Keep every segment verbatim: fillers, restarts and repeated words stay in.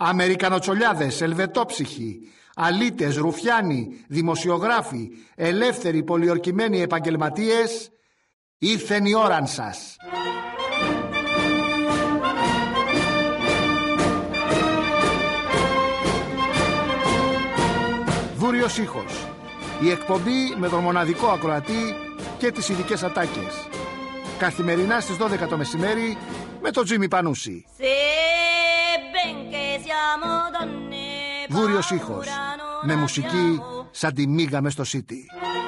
Αμερικανοτσολιάδες, ελβετόψυχοι, αλήτες, ρουφιάνοι, δημοσιογράφοι, ελεύθεροι πολιορκημένοι επαγγελματίες, ήρθεν η ώραν σας. Δούριος ήχος. Η εκπομπή με τον μοναδικό ακροατή και τις ειδικές ατάκες. Καθημερινά στις δώδεκα το μεσημέρι με τον Τζίμι Πανούση. Δούριος ήχος. Με μουσική σαν τη μίγα μες στο City.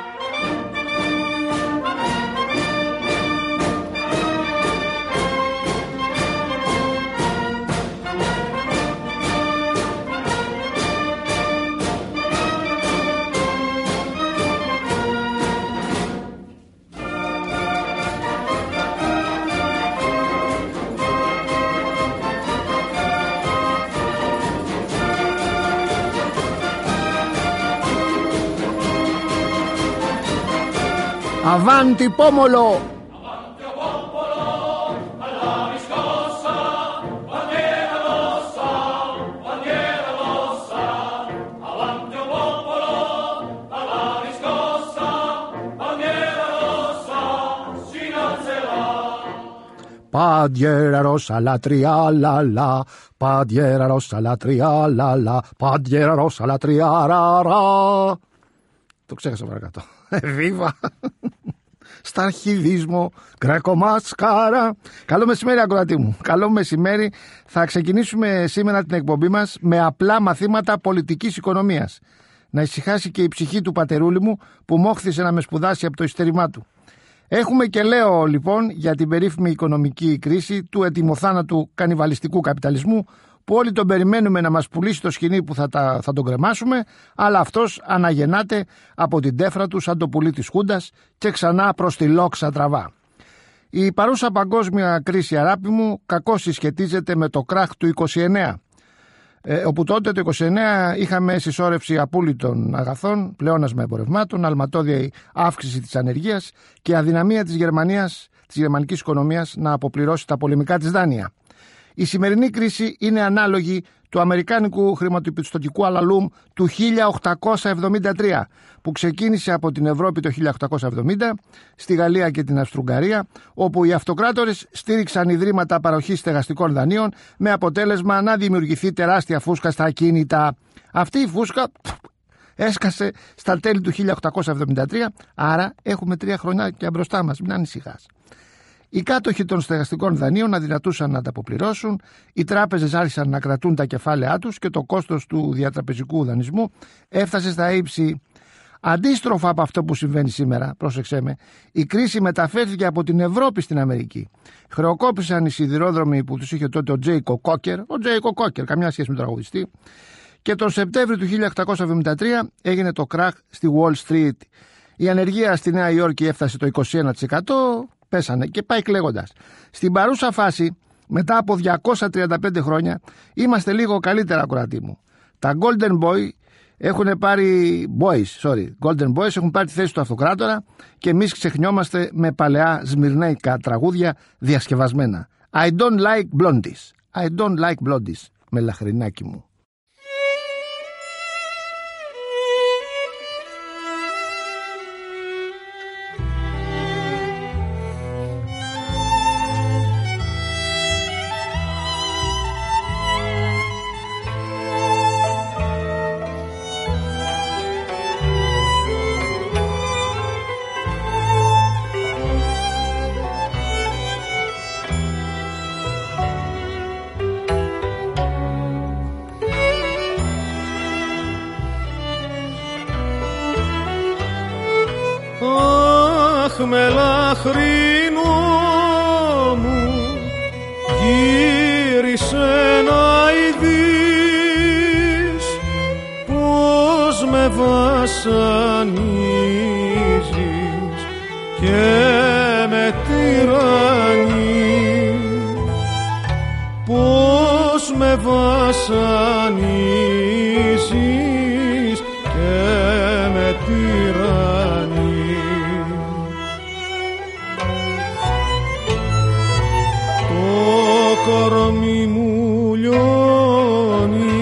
Avanti pomolo! Avanti popolo, alla riscossa, bandiera rossa, bandiera rossa. Avanti popolo, alla riscossa, bandiera rossa, si alzerà. Bandiera rossa la trialala, bandiera rossa la trialala, bandiera rossa la triarara. Το ξέχασα παρακάτω. Βίβα! Στα αρχιδίσμο, γκρακομάσκαρα. Καλό μεσημέρι, ακροατή μου. Καλό μεσημέρι. Θα ξεκινήσουμε σήμερα την εκπομπή μας με απλά μαθήματα πολιτικής οικονομίας. Να ησυχάσει και η ψυχή του πατερούλη μου που μόχθησε να με σπουδάσει από το υστερημά του. Έχουμε και λέω λοιπόν για την περίφημη οικονομική κρίση του ετοιμοθάνατου κανιβαλιστικού καπιταλισμού που όλοι τον περιμένουμε να μας πουλήσει το σκηνή που θα, τα, θα τον κρεμάσουμε, αλλά αυτός αναγεννάται από την τέφρα του σαν το πουλί της Χούντας και ξανά προς τη λόξα τραβά. Η παρούσα παγκόσμια κρίση, αγάπη μου, κακώς συσχετίζεται με το κράχ του είκοσι εννέα, ε, όπου τότε το είκοσι εννέα είχαμε συσσόρευση απούλητων αγαθών, πλεόνασμα εμπορευμάτων, αλματώδια αύξηση της ανεργίας και αδυναμία της Γερμανίας, της γερμανικής οικονομίας να αποπληρώσει τα πολεμικά της δάνεια. Η σημερινή κρίση είναι ανάλογη του αμερικάνικου χρηματοπιστωτικού αλαλούμ του χίλια οκτακόσια εβδομήντα τρία που ξεκίνησε από την Ευρώπη το χίλια οκτακόσια εβδομήντα στη Γαλλία και την Αυστρουγγαρία, όπου οι αυτοκράτορες στήριξαν ιδρύματα παροχής στεγαστικών δανείων με αποτέλεσμα να δημιουργηθεί τεράστια φούσκα στα ακίνητα. Αυτή η φούσκα έσκασε στα τέλη του χίλια οκτακόσια εβδομήντα τρία, άρα έχουμε τρία χρόνια και μπροστά μας, μην ανησυχάς. Οι κάτοχοι των στεγαστικών δανείων αδυνατούσαν να τα αποπληρώσουν, οι τράπεζες άρχισαν να κρατούν τα κεφάλαιά τους και το κόστος του διατραπεζικού δανεισμού έφτασε στα ύψη. Αντίστροφα από αυτό που συμβαίνει σήμερα, πρόσεξέ με, η κρίση μεταφέρθηκε από την Ευρώπη στην Αμερική. Χρεοκόπησαν οι σιδηρόδρομοι που τους είχε τότε ο Τζέικο Κόκερ, ο Τζέικο Κόκερ, καμιά σχέση με τον τραγουδιστή, και τον Σεπτέμβριο του χίλια οκτακόσια εβδομήντα τρία έγινε το κράχ στη Wall Street. Η ανεργία στη Νέα Υόρκη έφτασε το είκοσι ένα τοις εκατό. Πέσανε και πάει κλαίγοντας. Στην παρούσα φάση, μετά από διακόσια τριάντα πέντε χρόνια, είμαστε λίγο καλύτερα, ακροατή μου. Τα Golden Boy έχουν πάρει Boys, sorry, Golden Boys έχουν πάρει τη θέση του αυτοκράτορα και εμείς ξεχνιόμαστε με παλαιά σμυρνέικα τραγούδια διασκευασμένα. I don't like blondies. I don't like blondies. Με λαχρινάκι μου. Με λαχρινό μου γύρισε να ειδείς πως με βασανίζεις και με τυραννείς, πως με βασανίζεις και με τυραννείς. Το κορμί μου λιώνει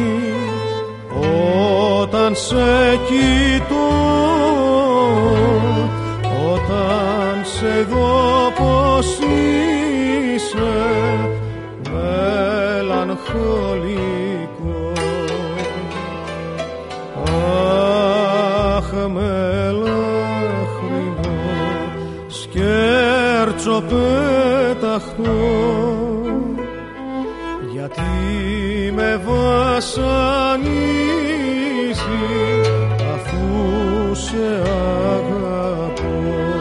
όταν σε κοιτώ, όταν σε δω πως είσαι μελαγχολικό. Αχ, μελαχρινό σκέρτσο πέταχτο, γιατί με βασανίζει αφού σε αγαπώ.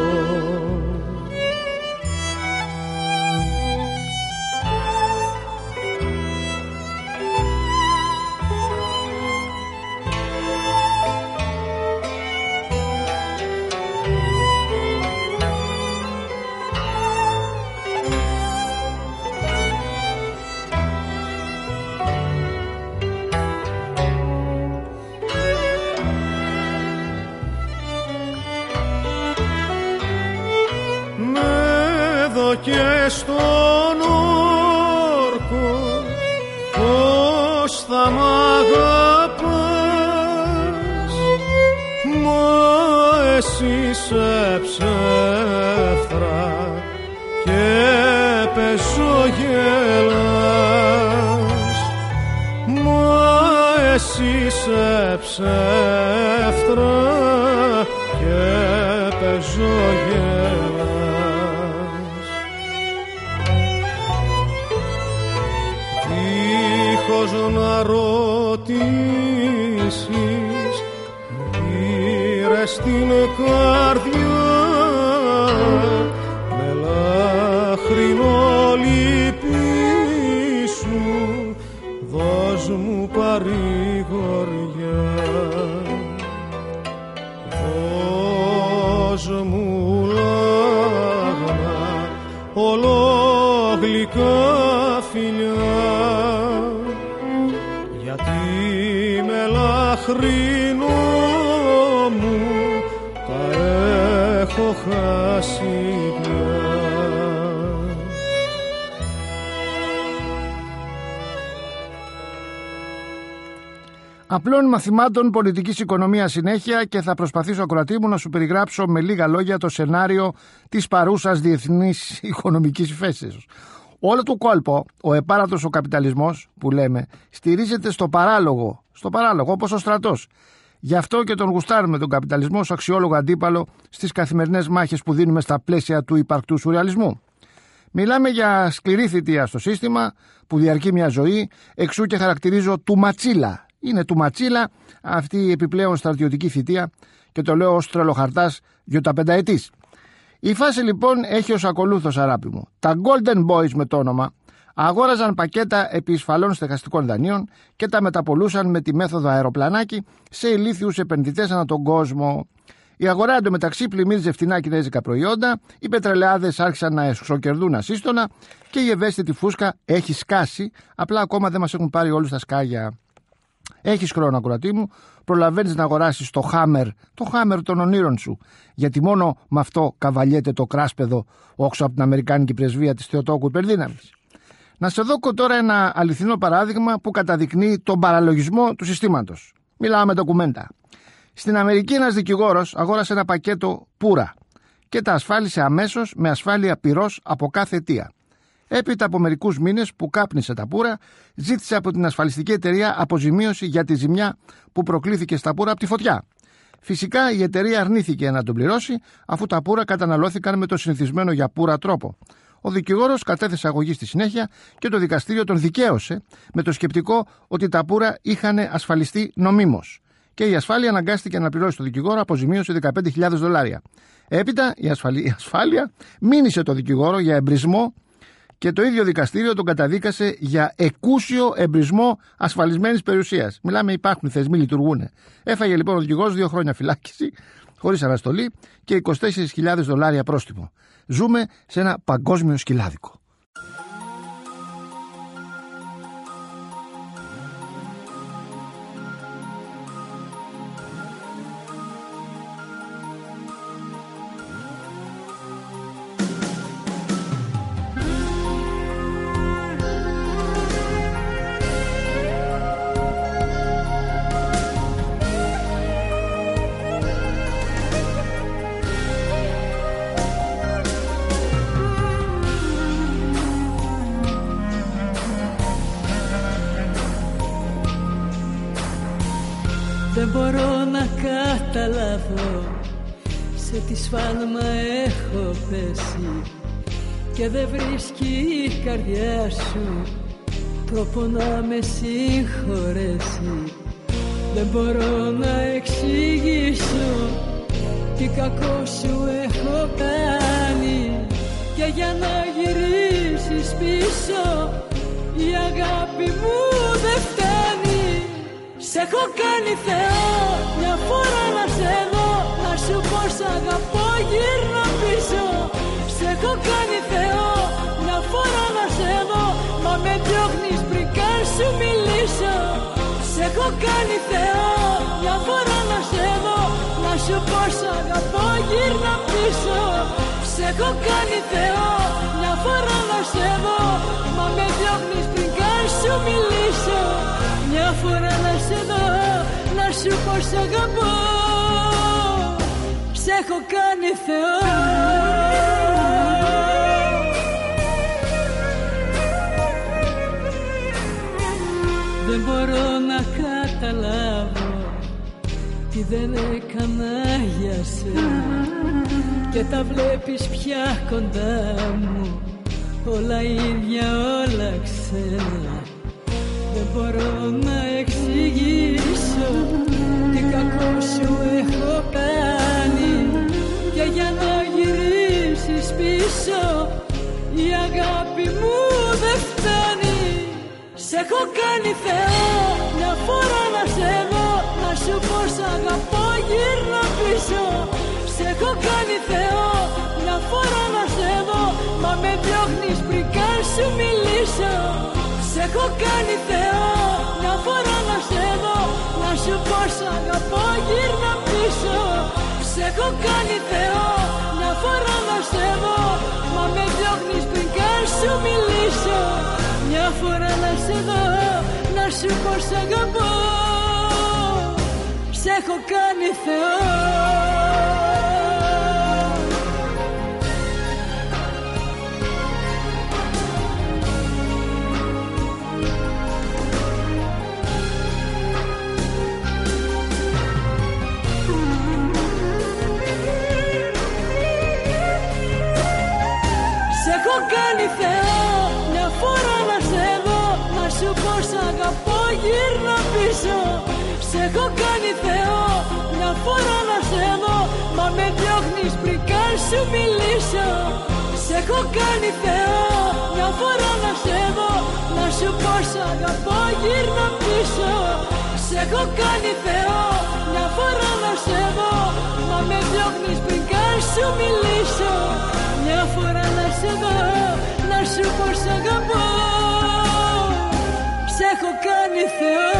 Και στον όρκο πως θα μ' αγαπάς, μα εσύ σε ψεύτρα και πεζογελάς, μα εσύ σε ψεύτρα και πεζογελάς. Να ρωτήσεις, πήρες την καρδιά, μελαχρινό λυπή σου, δώσ' μου παρηγοριά, δώσ' μου λάγνα ολόγλυκα φιλιά, μελαχρινό μου τα έχω χάσει πια. Απλών μαθημάτων πολιτικής οικονομίας συνέχεια και θα προσπαθήσω, ακροατή μου, να σου περιγράψω με λίγα λόγια το σενάριο της παρούσας διεθνής οικονομικής υφέσεως. Όλο το κόλπο, ο επάρατος ο καπιταλισμός που λέμε, στηρίζεται στο παράλογο, στο παράλογο όπως ο στρατός. Γι' αυτό και τον γουστάρουμε τον καπιταλισμό ως αξιόλογο αντίπαλο στις καθημερινές μάχες που δίνουμε στα πλαίσια του υπαρκτού σουρεαλισμού. Μιλάμε για σκληρή θητεία στο σύστημα που διαρκεί μια ζωή, εξού και χαρακτηρίζω του ματσίλα. Είναι του ματσίλα αυτή η επιπλέον στρατιωτική θητεία και το λέω ως τρελοχαρτάς γιοταπενταετής. Η φάση λοιπόν έχει ως ακολούθως, αράπη μου. Τα Golden Boys με το όνομα αγόραζαν πακέτα επισφαλών στεγαστικών δανείων και τα μεταπολούσαν με τη μέθοδο αεροπλανάκι σε ηλίθιους επενδυτές ανά τον κόσμο. Η αγορά εντωμεταξύ πλημμύριζε φτηνά κινέζικα προϊόντα, οι πετρελαιάδες άρχισαν να εξοκερδούν ασύστονα και η ευαίσθητη φούσκα έχει σκάσει, απλά ακόμα δεν μας έχουν πάρει όλους τα σκάγια. Έχεις χρόνο, ακροατή μου, προλαβαίνεις να αγοράσεις το Hammer, το Hammer των ονείρων σου, γιατί μόνο με αυτό καβαλιέται το κράσπεδο όξω από την Αμερικάνικη πρεσβεία της Θεοτόκου υπερδύναμης. Να σε δώσω τώρα ένα αληθινό παράδειγμα που καταδεικνύει τον παραλογισμό του συστήματος. Μιλάω με ντοκουμέντα. Στην Αμερική ένας δικηγόρος αγόρασε ένα πακέτο πουρα και τα ασφάλισε αμέσως με ασφάλεια πυρός από κάθε αιτία. Έπειτα από μερικούς μήνες που κάπνισε τα πουρα, ζήτησε από την ασφαλιστική εταιρεία αποζημίωση για τη ζημιά που προκλήθηκε στα πουρα από τη φωτιά. Φυσικά η εταιρεία αρνήθηκε να τον πληρώσει, αφού τα πουρα καταναλώθηκαν με το συνηθισμένο για πουρα τρόπο. Ο δικηγόρος κατέθεσε αγωγή στη συνέχεια και το δικαστήριο τον δικαίωσε με το σκεπτικό ότι τα πουρα είχαν ασφαλιστεί νομίμως. Και η ασφάλεια αναγκάστηκε να πληρώσει το δικηγόρο αποζημίωση δεκαπέντε χιλιάδες δολάρια. Έπειτα η, ασφαλή, η ασφάλεια μήνυσε το δικηγόρο για εμπρισμό και το ίδιο δικαστήριο τον καταδίκασε για εκούσιο εμπρισμό ασφαλισμένης περιουσίας. Μιλάμε, υπάρχουν θεσμοί, λειτουργούν. Έφαγε λοιπόν ο δικηγόρος δύο χρόνια φυλάκιση, χωρίς αναστολή και είκοσι τέσσερις χιλιάδες δολάρια πρόστιμο. Ζούμε σε ένα παγκόσμιο σκυλάδικο. Δεν μπορώ να καταλάβω σε τι σφάλμα έχω πέσει και δεν βρίσκει η καρδιά σου τρόπο να με συγχωρέσει. Δεν μπορώ να εξηγήσω τι κακό σου έχω κάνει και για να γυρίσεις πίσω η αγάπη μου δεν φτάνει. Σ' έχω κάνει Θεό μια φορά να σε δω, να σου πω σ' αγαπώ γύρνα πίσω. Σ' έχω κάνει Θεό μια φορά να σε δω, μα με διώχνεις πριν καν σου μιλήσω. Σ' έχω κάνει Θεό μια φορά να σε δω, να σου πω σ' αγαπώ γύρνα πίσω. Σ' έχω κάνει Θεό μια φορά να σε δω, μα με διώχνεις πριν καν σου μιλήσω. Μια φορά να σε δω, να σου πω σ' αγαπώ. Σ' έχω κάνει Θεό. Δεν μπορώ να καταλάβω τι δεν έκανα για σένα και τα βλέπεις πια κοντά μου, όλα ίδια, όλα ξένα. Δεν μπορώ να εξηγήσω τι κακό σου έχω κάνει και για να γυρίσεις πίσω η αγάπη μου δεν φτάνει. Σ' έχω κάνει Θεό μια φορά να σε δω, να σου πω σ' αγαπώ γύρνα πίσω. Σ' έχω κάνει Θεό μια φορά να σε δω, μα με διώχνεις πριν καν σου μιλήσω. Σ' έχω κάνει Θεό μια φορά να σε δω, να σου πω σ' αγαπώ γύρνα πίσω. Σ' έχω κάνει Θεό μια φορά να σε δω, μα με διώχνεις πριν καν σου μιλήσω. Μια φορά να σε δω, να σου πω σ' αγαπώ. Σ' έχω κάνει Θεό. Έχω κάνει Θεό μια φορά να σε δω, να σου πω σ' αγαπώ γύρνα πίσω. Σ' έχω κάνει Θεό μια φορά να σε δω, μα με διώχνεις πριν καν σου μιλήσω. Σ' έχω κάνει Θεό μια φορά να σε δω, να σου πω σ' αγαπώ γύρνα πίσω. Σ' έχω κάνει Θεό μια φορά να σε δω, μα με διώχνεις πριν καν σου μιλήσω. Μια φορά να σε δω, να σου πω σ' αγαπώ. Σ' έχω κάνει Θεό.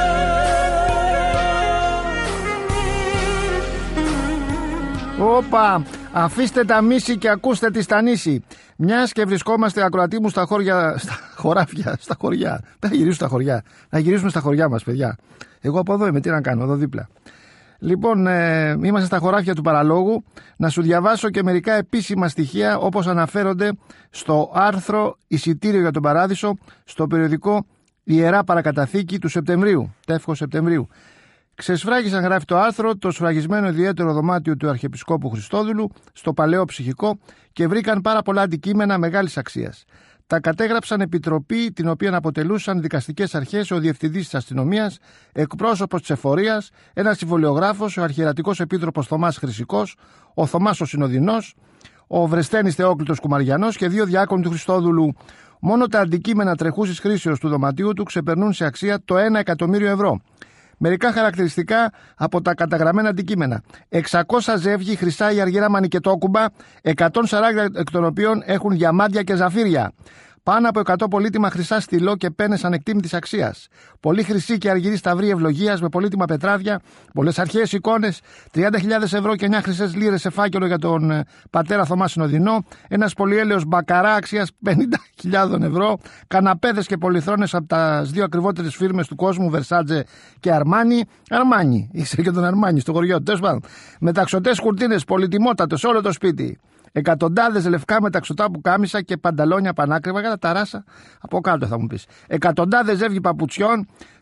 Όπα, αφήστε τα μίση και ακούστε τη στανίση. Μιας και βρισκόμαστε, ακροατή μου, στα χώρια, στα χωράφια, στα χωριά. Δεν θα γυρίσουμε στα χωριά. Να γυρίσουμε στα χωριά μας, παιδιά. Εγώ από εδώ είμαι, τι να κάνω, εδώ δίπλα. Λοιπόν, ε, είμαστε στα χωράφια του παραλόγου. Να σου διαβάσω και μερικά επίσημα στοιχεία όπως αναφέρονται στο άρθρο «Εισιτήριο για τον Παράδεισο» στο περιοδικό Ιερά Παρακαταθήκη του Σεπτεμβρίου, τεύχος Σεπτεμβρίου. Ξεσφράγισαν, γράφει το άρθρο, το σφραγισμένο ιδιαίτερο δωμάτιο του Αρχιεπισκόπου Χριστόδουλου στο Παλαιό Ψυχικό και βρήκαν πάρα πολλά αντικείμενα μεγάλης αξίας. Τα κατέγραψαν επιτροπή, την οποία αποτελούσαν δικαστικές αρχές, ο διευθυντής της αστυνομίας, εκπρόσωπος της εφορίας, ένας συμβολιογράφος, ο αρχιερατικός επίτροπος Θωμάς Χρυσικός, ο Θωμάς ο Συνοδεινός, ο Βρεστένης Θεόκλητος Κουμαριανός και δύο διάκονοι του Χριστόδουλου. Μόνο τα αντικείμενα τρεχούσης χρήσεως του δωματίου του ξεπερνούν σε αξία το ένα εκατομμύριο ευρώ. Μερικά χαρακτηριστικά από τα καταγραμμένα αντικείμενα. εξακόσια ζεύγη χρυσά ή αργυρά μανικετόκουμπα, εκατόν σαράντα εκ των οποίων έχουν διαμάντια και ζαφύρια. Πάνω από εκατό πολύτιμα χρυσά στυλό και πένες ανεκτήμητης αξίας. Πολύ χρυσή και αργυρή σταυρή ευλογίας με πολύτιμα πετράδια, πολλές αρχαίες εικόνες, τριάντα χιλιάδες ευρώ και εννιά χρυσές λίρες σε φάκελο για τον ε, πατέρα Θωμά Συνοδεινό, ένας πολυέλαιος μπακαρά αξίας πενήντα χιλιάδες ευρώ, καναπέδες και πολυθρόνες από τις δύο ακριβότερες φίρμες του κόσμου, Βερσάτζε και Αρμάνι. Αρμάνι, είσαι και τον Αρμάνι στο χωριό, τέλος πάντων. Μεταξωτές κουρτίνες, πολυτιμότατες, όλο το σπίτι. Εκατοντάδες λευκά μεταξωτά πουκάμισα και πανταλόνια πανάκριβα, κατά τα ράσα από κάτω θα μου πεις. Εκατοντάδες ζεύγη παπουτσιών,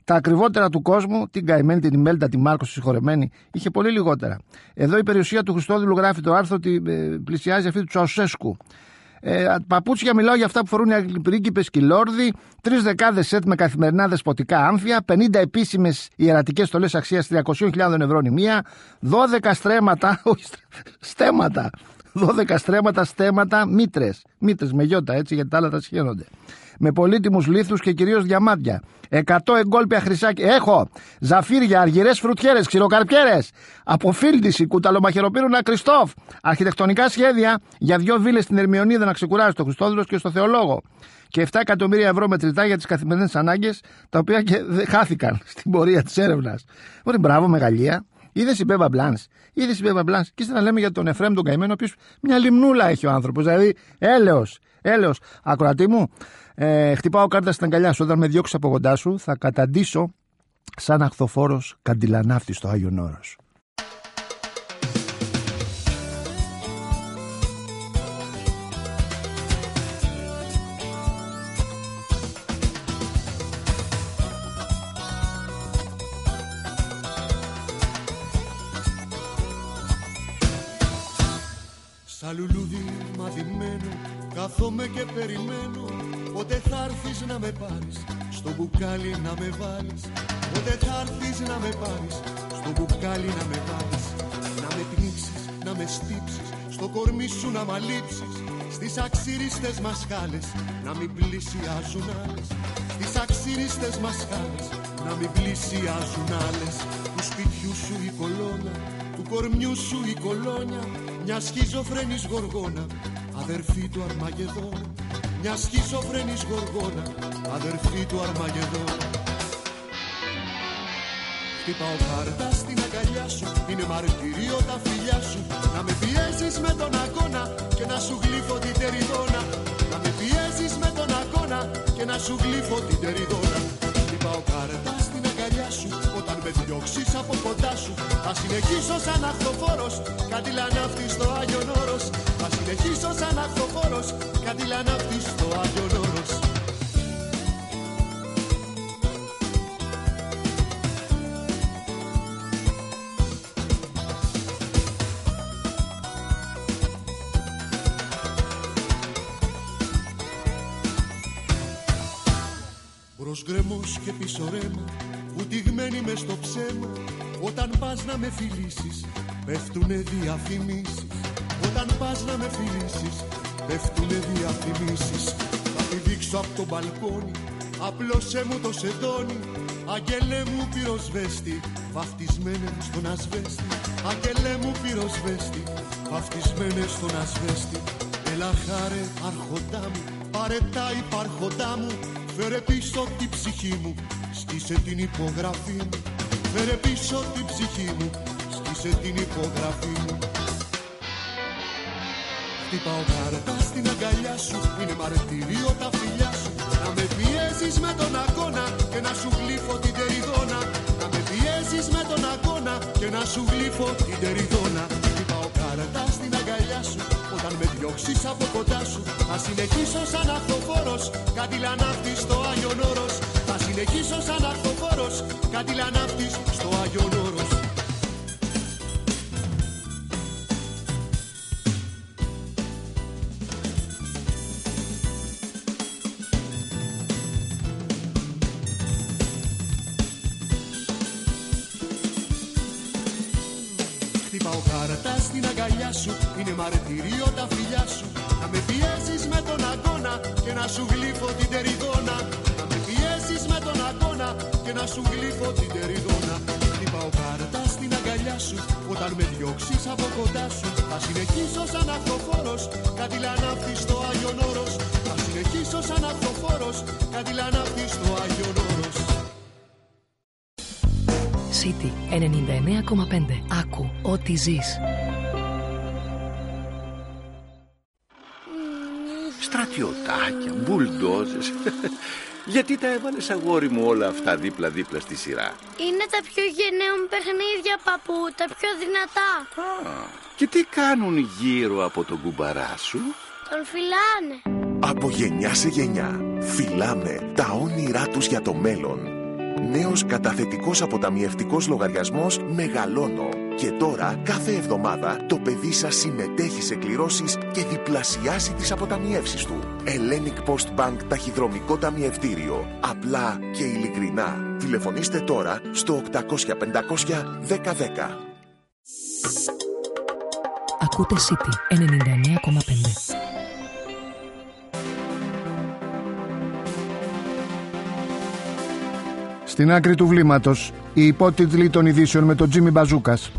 Τα ακριβότερα του κόσμου, την καημένη, την Ιμέλτα, τη Μάρκο, τη συγχωρεμένη, είχε πολύ λιγότερα. Εδώ η περιουσία του Χριστόδουλου γράφει το άρθρο ότι ε, πλησιάζει αυτή του Τσαουσέσκου. Ε, παπούτσια, μιλάω για αυτά που φορούν οι αγγλιπρίγκιπες και οι λόρδοι, τρεις δεκάδες σετ με καθημερινά δεσποτικά άμφια, πενήντα επίσημες ιερατικές στολές αξίας τριακόσιες χιλιάδες ευρώ η μία, δώδεκα στρέμματα, όχι στέματα, δώδεκα στρέμματα, στέματα, μήτρες, μήτρες με γιώτα έτσι, γιατί τα άλλα τα σχένονται. Με πολύτιμους λίθους και κυρίως διαμάντια. εκατό εγκόλπια χρυσάκια. Έχω ζαφύρια, αργυρές φρουτιέρες, ξηροκαρπιέρες. Αποφίλτιση, κουταλομαχαιροπύρουνα Κριστόφ. Αρχιτεκτονικά σχέδια για δύο βίλες στην Ερμιονίδα να ξεκουράζει στο Χριστόδουλος και στο Θεολόγο. Και επτά εκατομμύρια ευρώ μετρητά για τις καθημερινές ανάγκες, τα οποία και χάθηκαν στην πορεία της έρευνας. Ωραία, μπράβο, μεγαλεία. Είδες η Μπέβα Μπλάνς. Είδες η Μπέβα Μπλάνς. Και ύστερα λέμε για τον Εφραίμ τον καημένο, ο οποίος μια λιμνούλα έχει ο άνθρωπος. Δηλαδή, έλεος. Έλεος. Ακροατή μου. Ε, χτυπάω κάρτα στην αγκαλιά σου. Όταν με διώξεις από κοντά σου, θα καταντήσω σαν αχθοφόρος καντιλανάφτη στο Άγιον Όρος. Σαν λουλούδι μαθημένο, κάθομαι και περιμένω. Πότε θα έρθεις να με πάρεις, στο μπουκάλι να με βάλεις. Πότε θα έρθεις να με πάρεις, στο μπουκάλι να με βάλεις. Να με πνίξεις, να με στύψεις, στο κορμί σου να μ' αλείψεις. Στις αξίριστες μασχάλες, να μην πλησιάζουν άλλες. Στις αξίριστες μασχάλες, να μην πλησιάζουν άλλες. Του σπιτιού σου η κολόνα, του κορμιού σου η κολόνια. Μια σχιζοφρένης γοργόνα, αδερφή του Αρμαγεδόνα. Μια σχιζοφρένης γοργόνα, αδερφή του Αρμαγεδόνα. Χτυπάω κάρτα στην αγκαλιά σου, είναι μαρτυρίο τα φιλιά σου. Να με πιέζεις με τον αγώνα και να σου γλύφω την τεριδόνα. Να με πιέζεις με τον αγώνα και να σου γλύφω την τεριδόνα. Χτυπάω κάρτα στην αγκαλιά σου, όταν με διώξεις από κοντά σου. Θα συνεχίσω σαν αχθοφόρος, κάτι λανάφτη στο Άγιον Όρος. Θα συνεχίσω σαν αχθοφόρος, κάτι λανάφτη στο Άγιον Όρος. Μπρος γκρεμός και πίσω ρέμα, βουτυγμένη μες στο ψέμα. Όταν πας να με φιλήσεις, πέφτουνε διαφημίσεις. Όταν πας να με φιλήσεις, πέφτουνε διαφημίσεις. Θα πηδήξω απ' το μπαλκόνι, απλώσέ μου το σεντόνι. Αγγελέ μου πυροσβέστη, βαφτισμένε στον ασβέστη. Αγγελέ μου πυροσβέστη, βαφτισμένε στον ασβέστη. Έλα χάρε άρχοντά μου, πάρε τα υπάρχοντά μου. Φέρε πίσω την ψυχή μου, σκίσε την υπογραφή μου. Φέρε πίσω την ψυχή μου, σκίσε την υπογραφή μου. Χτυπάω κάρτα στην αγκαλιά σου, είναι μαρτυρίο τα φιλιά σου. Να με πιέζεις με τον αγώνα και να σου γλύφω την τεριδόνα. Να με πιέζεις με τον αγώνα και να σου γλύφω την τεριδόνα. Χτυπάω κάρτα στην αγκαλιά σου, όταν με διώξεις από κοντά σου. Θα συνεχίσω σαν αχθοφόρος, κάτι λανάφτη στο Άγιον Όρος. Θα συνεχίσω σαν αχθοφόρος, κάτι λανάφτης στο Άγιον Όρος. Χτυπάω κάρτα στην αγκαλιά σου, είναι μαρτυρίο τα φιλιά σου. Να με πιέζεις με τον αγώνα και να σου γλύφω την τεριδόνα. Να με πιέζεις με τον αγώνα και να σου γλύφω την τεριδόνα. Χτυπάω κάρτα στην αγκαλιά σου, όταν με διώξεις από κοντά σου. Θα συνεχίσω σαν αχθοφόρος, κάτι λανάφτη στο Άγιον Όρος. Θα συνεχίσω σαν αχθοφόρος, κάτι λανάφτη στο Άγιον Όρος. City ενενήντα εννέα κόμμα πέντε. Άκου ό,τι ζεις. Στρατιωτάκια, μπουλντόζες. Γιατί τα έβαλες, αγόρι μου, όλα αυτά δίπλα-δίπλα στη σειρά? Είναι τα πιο γενναία μου παιχνίδια, παππού, τα πιο δυνατά. Α, και τι κάνουν γύρω από τον κουμπαρά σου? Τον φυλάνε. Από γενιά σε γενιά φυλάμε τα όνειρά τους για το μέλλον. Νέος καταθετικός αποταμιευτικός λογαριασμός Μεγαλώνω. Και τώρα, κάθε εβδομάδα, το παιδί σας συμμετέχει σε κληρώσεις και διπλασιάζει τις αποταμιεύσεις του. Hellenic Post Bank ταχυδρομικό ταμιευτήριο. Απλά και ειλικρινά. Τηλεφωνήστε τώρα στο οκτακόσια πεντακόσια δέκα δέκα. Ακούτε City ενενήντα εννέα κόμμα πέντε. Στην άκρη του βλήματος, οι υπότιτλοι των ειδήσεων με τον Τζίμι Μπαζούκας.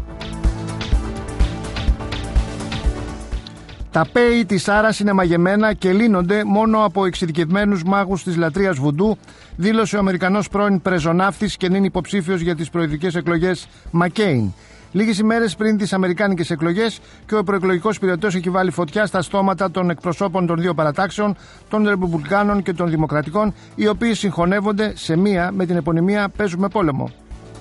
Τα πέη της Άρας είναι μαγεμένα και λύνονται μόνο από εξειδικευμένους μάγους της λατρείας βουντού, δήλωσε ο Αμερικανός πρώην πρεζοναύτης και νυν υποψήφιος για τις προεδρικές εκλογές Μακέιν. Λίγες ημέρες πριν τις αμερικάνικες εκλογές και ο προεκλογικός πυρετός έχει βάλει φωτιά στα στόματα των εκπροσώπων των δύο παρατάξεων, των Ρεπουμπλικάνων και των Δημοκρατικών, οι οποίοι συγχωνεύονται σε μία με την επωνυμία «Παίζουμε πόλεμο».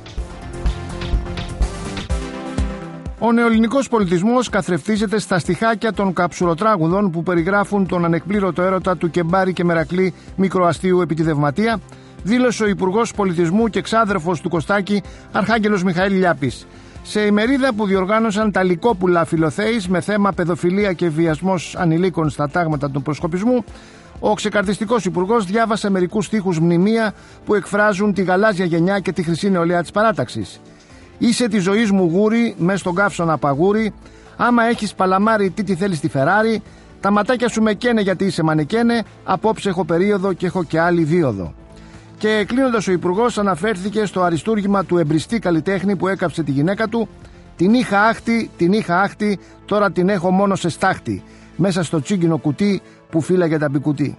Ο νεοελληνικός πολιτισμός καθρεφτίζεται στα στιχάκια των καψουροτράγουδων που περιγράφουν τον ανεκπλήρωτο έρωτα του Κεμπάρη και Μερακλή μικροαστίου επιτιδευματία, δήλωσε ο Υπουργός Πολιτισμού και εξάδερφος του Κωστάκη, Αρχάγγελος Μιχαήλ Λιάπης. Σε ημερίδα που διοργάνωσαν τα Λυκόπουλα Φιλοθέης με θέμα παιδοφιλία και βιασμός ανηλίκων στα τάγματα του προσκοπισμού, ο ξεκαρδιστικός υπουργός διάβασε μερικούς στίχους μνημεία που εκφράζουν τη γαλάζια γενιά και τη χρυσή νεολαία της παράταξης. Είσαι τη ζωής μου γούρι, μες στον καύσωνα παγούρι. Άμα έχεις παλαμάρι, τι τη θέλεις στη Φεράρι. Τα ματάκια σου με καίνε γιατί είσαι μανικένε. Απόψε έχω περίοδο και έχω και άλλη δίωδο. Και κλείνοντας, ο υπουργός αναφέρθηκε στο αριστούργημα του εμπριστή καλλιτέχνη που έκαψε τη γυναίκα του. Την είχα άχτη, την είχα άχτη, τώρα την έχω μόνο σε στάχτη. Μέσα στο τσίγκινο κουτί που φύλαγε τα μπικουτί.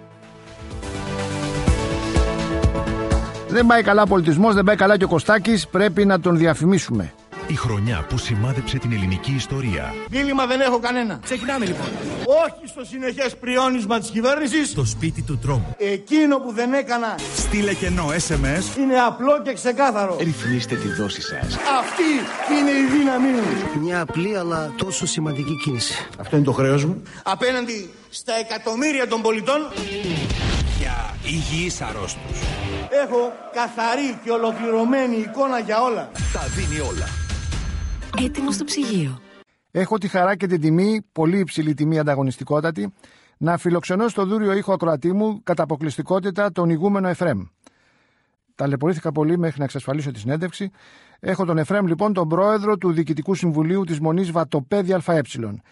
Δεν πάει καλά ο πολιτισμός, δεν πάει καλά και ο Κωστάκης, πρέπει να τον διαφημίσουμε. Η χρονιά που σημάδεψε την ελληνική ιστορία. Δίλημμα δεν έχω κανένα. Ξεκινάμε λοιπόν. Όχι στο συνεχές πριόνισμα της κυβέρνησης. Στο σπίτι του τρόμου. Εκείνο που δεν έκανα. Στείλε κενό ες εμ ες. Είναι απλό και ξεκάθαρο. Ρυθμίστε τη δόση σας. Αυτή είναι η δύναμή μου. Μια απλή αλλά τόσο σημαντική κίνηση. Αυτό είναι το χρέος μου. Απέναντι στα εκατομμύρια των πολιτών. Για υγιείς αρρώστους. Έχω καθαρή και ολοκληρωμένη εικόνα για όλα. Τα δίνει όλα. Έτοιμο στο ψυγείο. Έχω τη χαρά και την τιμή, πολύ υψηλή τιμή, ανταγωνιστικότατη, να φιλοξενώ στο δούριο ήχο ακροατή μου κατά αποκλειστικότητα τον ηγούμενο Εφρέμ. Ταλαιπωρήθηκα πολύ μέχρι να εξασφαλίσω τη συνέντευξη. Έχω τον Εφρέμ, λοιπόν, τον πρόεδρο του Διοικητικού Συμβουλίου της Μονής Βατοπέδη ΑΕ.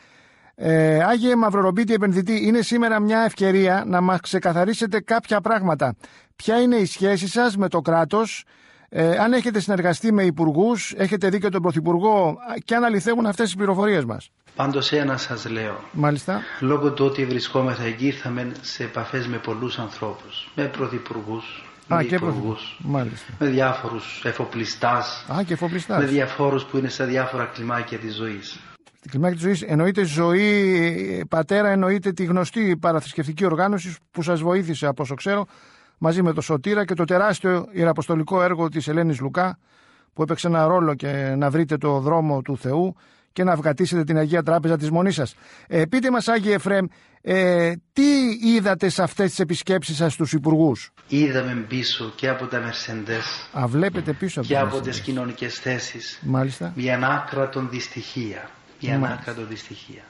Ε, Άγιε Μαυρορομπίτη επενδυτή, είναι σήμερα μια ευκαιρία να μας ξεκαθαρίσετε κάποια πράγματα. Ποια είναι η σχέση σας με το κράτος, ε, αν έχετε συνεργαστεί με υπουργούς, έχετε δει και τον Πρωθυπουργό, και αν αληθεύουν αυτές τις πληροφορίες μας. Πάντως ένα σας λέω. Μάλιστα. Λόγω του ότι βρισκόμεθα εκεί, ήρθαμε σε επαφές με πολλούς ανθρώπους, με πρωθυπουργούς, με υπουργούς, με διάφορους εφοπλιστάς, Α, και εφοπλιστάς. με διαφόρους που είναι σε διάφορα κλιμάκια της ζωής. Στην κλιμάκια της ζωής εννοείται ζωή, πατέρα, εννοείται τη γνωστή παραθρησκευτική οργάνωση που σας βοήθησε, από όσο ξέρω, μαζί με το Σωτήρα και το τεράστιο ιεραποστολικό έργο της Ελένης Λουκά, που έπαιξε ένα ρόλο και να βρείτε το δρόμο του Θεού και να αυγατήσετε την Αγία Τράπεζα της Μονής σας. Ε, πείτε μας, Άγιε Εφρέμ, ε, τι είδατε σε αυτές τις επισκέψεις σας στους υπουργούς? Είδαμε πίσω και από τα Mercedes. Α, βλέπετε πίσω από και από τις κοινωνικές θέσεις. Μάλιστα. Για ανάκρατον δυστυχία. Για ανάκρατον δυστυχία.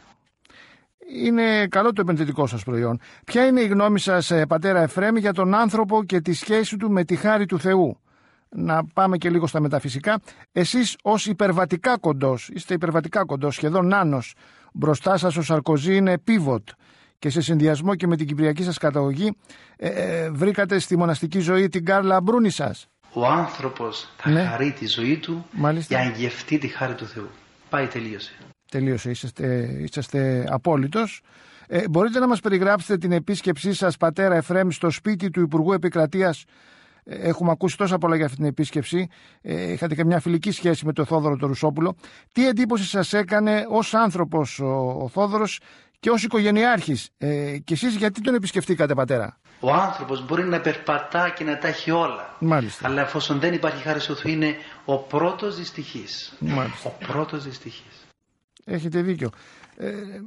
Είναι καλό το επενδυτικό σας προϊόν. Ποια είναι η γνώμη σας, πατέρα Εφρέμ, για τον άνθρωπο και τη σχέση του με τη χάρη του Θεού? Να πάμε και λίγο στα μεταφυσικά. Εσείς ως υπερβατικά κοντός, είστε υπερβατικά κοντός, σχεδόν νάνος. Μπροστά σας ο Σαρκοζή είναι pivot και σε συνδυασμό και με την κυπριακή σας καταγωγή ε, ε, βρήκατε στη μοναστική ζωή την Κάρλα Μπρούνη σας. Ο άνθρωπος θα ναι. χαρεί τη ζωή του. Μάλιστα. Για να γευτεί τη χάρη του Θεού. Πάει, τελείωσε. Τελείωσε, είσαστε, είσαστε απόλυτος. Ε, μπορείτε να μας περιγράψετε την επίσκεψή σας, πατέρα Εφρέμ, στο σπίτι του Υπουργού Επικρατείας? Ε, έχουμε ακούσει τόσα πολλά για αυτή την επίσκεψη. Ε, είχατε και μια φιλική σχέση με τον Θόδωρο τον Ρουσόπουλο. Τι εντύπωση σας έκανε ως άνθρωπος ο, ο Θόδωρος και ως οικογενειάρχης? Ε, και εσείς γιατί τον επισκεφτήκατε, πατέρα? Ο άνθρωπος μπορεί να περπατά και να τα έχει όλα. Μάλιστα. Αλλά εφόσον δεν υπάρχει χάρη του Θεού, είναι ο πρώτος δυστυχής. Μάλιστα. Ο πρώτος δυστυχής. Έχετε δίκιο. Ε,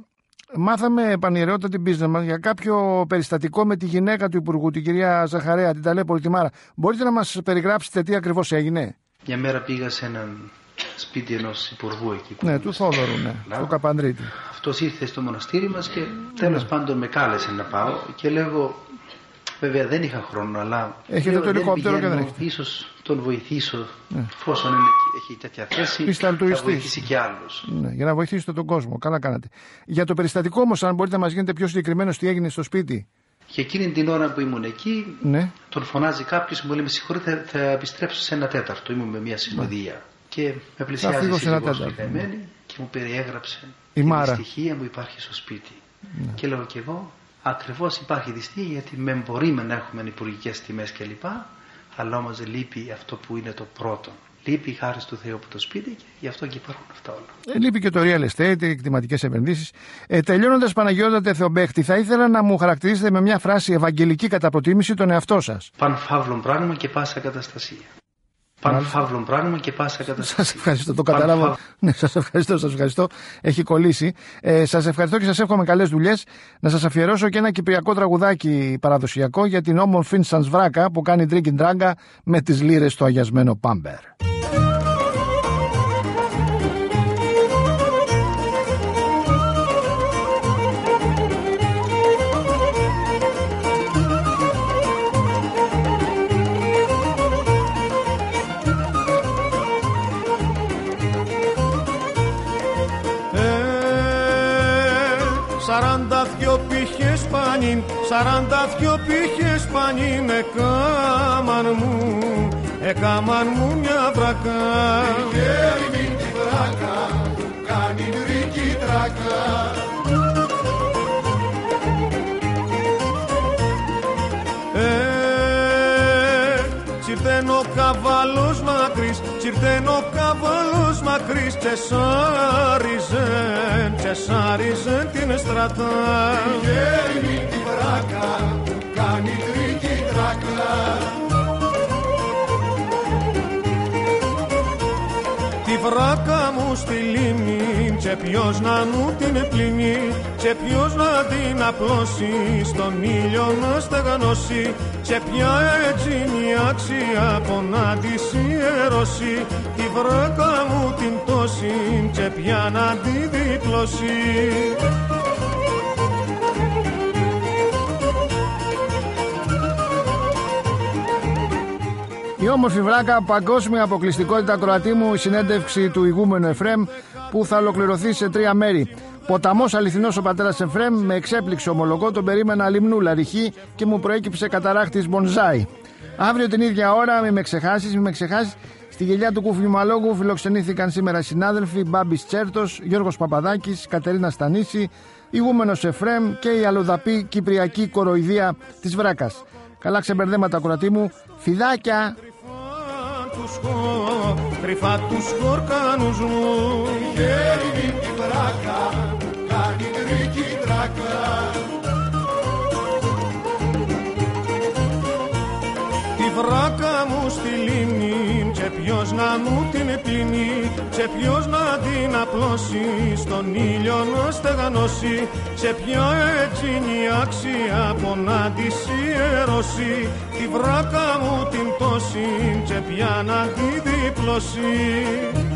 μάθαμε επανειερεότητα την πίστη μας για κάποιο περιστατικό με τη γυναίκα του Υπουργού, την κυρία Ζαχαρέα, την ταλέπορη τη Μάρα. Μπορείτε να μας περιγράψετε τι ακριβώς έγινε? Μια μέρα πήγα σε έναν σπίτι ενός υπουργού εκεί. Ναι, του Θόδωρου, ναι, του Καπανδρίτη. Αυτός ήρθε στο μοναστήρι μας και τέλος ναι. πάντων με κάλεσε να πάω και λέγω, βέβαια δεν είχα χρόνο, αλλά έχετε το ελικόπτερο και δεν έχετε. Ίσως τον βοηθήσω, ναι. εφόσον είναι, έχει τέτοια θέση, θα βοηθήσει και άλλους. Ναι, για να βοηθήσετε τον κόσμο, καλά κάνατε. Για το περιστατικό όμως, αν μπορείτε να μας γίνετε πιο συγκεκριμένος τι έγινε στο σπίτι. Και εκείνη την ώρα που ήμουν εκεί, ναι. τον φωνάζει κάποιος και μου λέει: με συγχωρείτε, θα, θα επιστρέψω σε ένα τέταρτο. Ήμουν με μια συνοδεία. Ναι. Και με πλησιάζει η σύζυγός του καημένη και μου περιέγραψε η τη δυστυχία που υπάρχει στο σπίτι. Ναι. Και λέω κι εγώ, ακριβώς υπάρχει δυστυχία, γιατί με μπορεί να έχουμε υπουργικές τιμές κλπ. Αλλά όμως λείπει αυτό που είναι το πρώτο. Λείπει η χάρη του Θεού από το σπίτι και γι' αυτό και υπάρχουν αυτά όλα. Ε, λείπει και το real estate, οι εκτιματικές επενδύσεις. Ε, Τελειώνοντας, Παναγιώτα Θεομπέχτη, θα ήθελα να μου χαρακτηρίσετε με μια φράση ευαγγελική κατά προτίμηση τον εαυτό σας. Παν φαύλων πράγμα και πάσα καταστασία. Παν φαύλων πράγμα και πάσα καταστασία. Σας ευχαριστώ, το κατάλαβα. Φαύ... Ναι, σας ευχαριστώ, σας ευχαριστώ. Έχει κολλήσει. Ε, σας ευχαριστώ και σας εύχομαι καλές δουλειές. Να σας αφιερώσω και ένα κυπριακό τραγουδάκι παραδοσιακό για την όμορφη σαν σβράκα που κάνει τρίγκιν τράγκα με τις λύρες στο αγιασμένο Πάμπερ. Σαράντα δυο πύχες πανίν, σαράντα δυο πύχες πανίν εκάμαν μου, εκάμαν μου μια βρακά. Χέρι μην τη βράκα, που κάνει τρίκι τράκα. Τσιρτέν ο καβάλος μακρύς, τσιρτέν ο καβάλος μακρύς, τσεσάριζεν, τσεσάριζεν την στρατά. Χέρι μην τη βράκα, που κάνει τρίκι τράκα. Τη βράκα μου στη λίμνη, και ποιος να μου την πλύνει, και ποιος να την απλώσει, στον ήλιο να στεγανώσει, και ποια έτσι είναι η αξία από να της ιερώσει, τη βράκα μου την τόση, και ποια να τη διπλώσει. Η όμορφη βράκα, παγκόσμια αποκλειστικότητα, Κροατή μου, η συνέντευξη του ηγούμενου Εφρέμ που θα ολοκληρωθεί σε τρία μέρη. Ποταμός αληθινός ο πατέρας Εφρέμ, με εξέπληξε ομολογώ, τον περίμενα λιμνούλα ρηχή και μου προέκυψε καταράχτης μπονζάι. Αύριο την ίδια ώρα, μη με ξεχάσεις, μη με ξεχάσεις, στη γελιά του Κουφιουμαλόγου φιλοξενήθηκαν σήμερα οι συνάδελφοι Μπάμπης Τσέρτος, Γιώργος Παπαδάκης, Κατερίνα Στανίση, ηγούμενος Εφρέμ και η αλλοδαπή κυπριακή κοροϊδία της βράκας. Καλά ξεμπερδέματα, Κροατή μου, φιδάκια! Κρυφά τους χορκάνους μου, χέρι μην τη βράκα, που κάνει τρίκι τράκα. Τη βράκα μου στη λίμνη, και ποιος να μου την πλύνει, και ποιος να την απλώσει, στον ήλιο να στεγανώσει, και ποια έτσι είναι η αξία από να της ιερώσει, τη βράκα μου την τόση, και ποια να τη διπλώσει.